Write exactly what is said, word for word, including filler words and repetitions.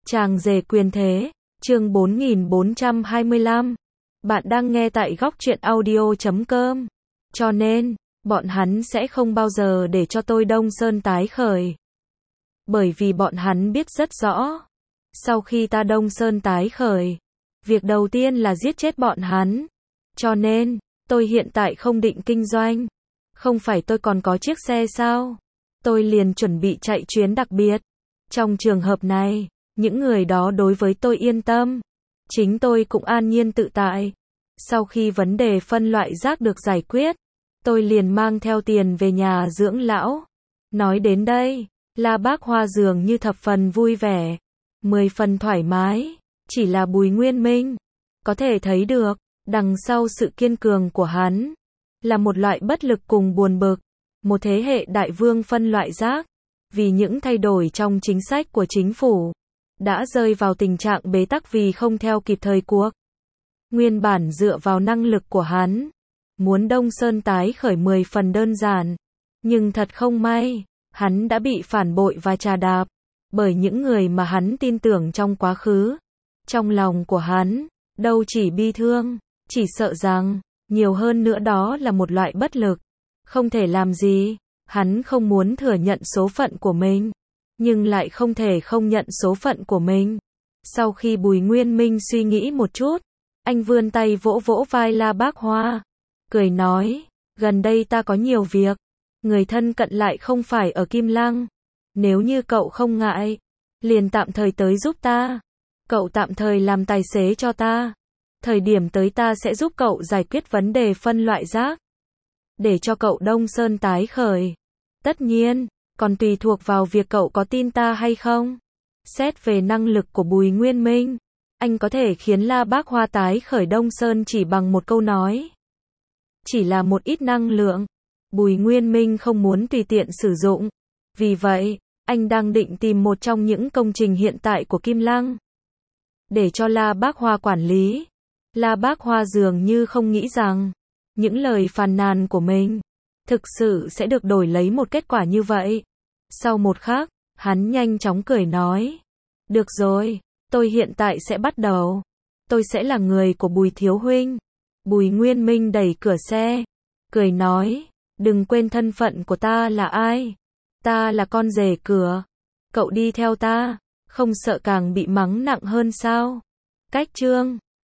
Chàng rể quyền thế, chương bốn nghìn bốn trăm hai mươi lăm. Bạn đang nghe tại góc truyện audio chấm com. Cho nên, bọn hắn sẽ không bao giờ để cho tôi Đông Sơn tái khởi. Bởi vì bọn hắn biết rất rõ. Sau khi ta Đông Sơn tái khởi, việc đầu tiên là giết chết bọn hắn. Cho nên, tôi hiện tại không định kinh doanh. Không phải tôi còn có chiếc xe sao? Tôi liền chuẩn bị chạy chuyến đặc biệt. Trong trường hợp này, những người đó đối với tôi yên tâm. Chính tôi cũng an nhiên tự tại. Sau khi vấn đề phân loại rác được giải quyết, tôi liền mang theo tiền về nhà dưỡng lão. Nói đến đây, La Bác Hoa dường như thập phần vui vẻ, mười phần thoải mái. Chỉ là Bùi Nguyên Minh, có thể thấy được, đằng sau sự kiên cường của hắn, là một loại bất lực cùng buồn bực. Một thế hệ đại vương phân loại rác, vì những thay đổi trong chính sách của chính phủ, đã rơi vào tình trạng bế tắc vì không theo kịp thời cuộc. Nguyên bản dựa vào năng lực của hắn, muốn Đông Sơn tái khởi mười phần đơn giản. Nhưng thật không may, hắn đã bị phản bội và trà đạp bởi những người mà hắn tin tưởng trong quá khứ. Trong lòng của hắn, đâu chỉ bi thương, chỉ sợ rằng, nhiều hơn nữa đó là một loại bất lực. Không thể làm gì, hắn không muốn thừa nhận số phận của mình, nhưng lại không thể không nhận số phận của mình. Sau khi Bùi Nguyên Minh suy nghĩ một chút, anh vươn tay vỗ vỗ vai La Bác Hoa, cười nói, gần đây ta có nhiều việc, người thân cận lại không phải ở Kim Lăng. Nếu như cậu không ngại, liền tạm thời tới giúp ta. Cậu tạm thời làm tài xế cho ta. Thời điểm tới ta sẽ giúp cậu giải quyết vấn đề phân loại rác. Để cho cậu Đông Sơn tái khởi. Tất nhiên, còn tùy thuộc vào việc cậu có tin ta hay không. Xét về năng lực của Bùi Nguyên Minh, anh có thể khiến La Bác Hoa tái khởi Đông Sơn chỉ bằng một câu nói. Chỉ là một ít năng lượng, Bùi Nguyên Minh không muốn tùy tiện sử dụng. Vì vậy, anh đang định tìm một trong những công trình hiện tại của Kim Lăng, để cho La Bác Hoa quản lý. La Bác Hoa dường như không nghĩ rằng, những lời phàn nàn của mình, thực sự sẽ được đổi lấy một kết quả như vậy. Sau một khắc, hắn nhanh chóng cười nói, được rồi, tôi hiện tại sẽ bắt đầu. Tôi sẽ là người của Bùi Thiếu Huynh. Bùi Nguyên Minh đẩy cửa xe, cười nói, đừng quên thân phận của ta là ai. Ta là con rể cửa. Cậu đi theo ta, không sợ càng bị mắng nặng hơn sao? Cách chương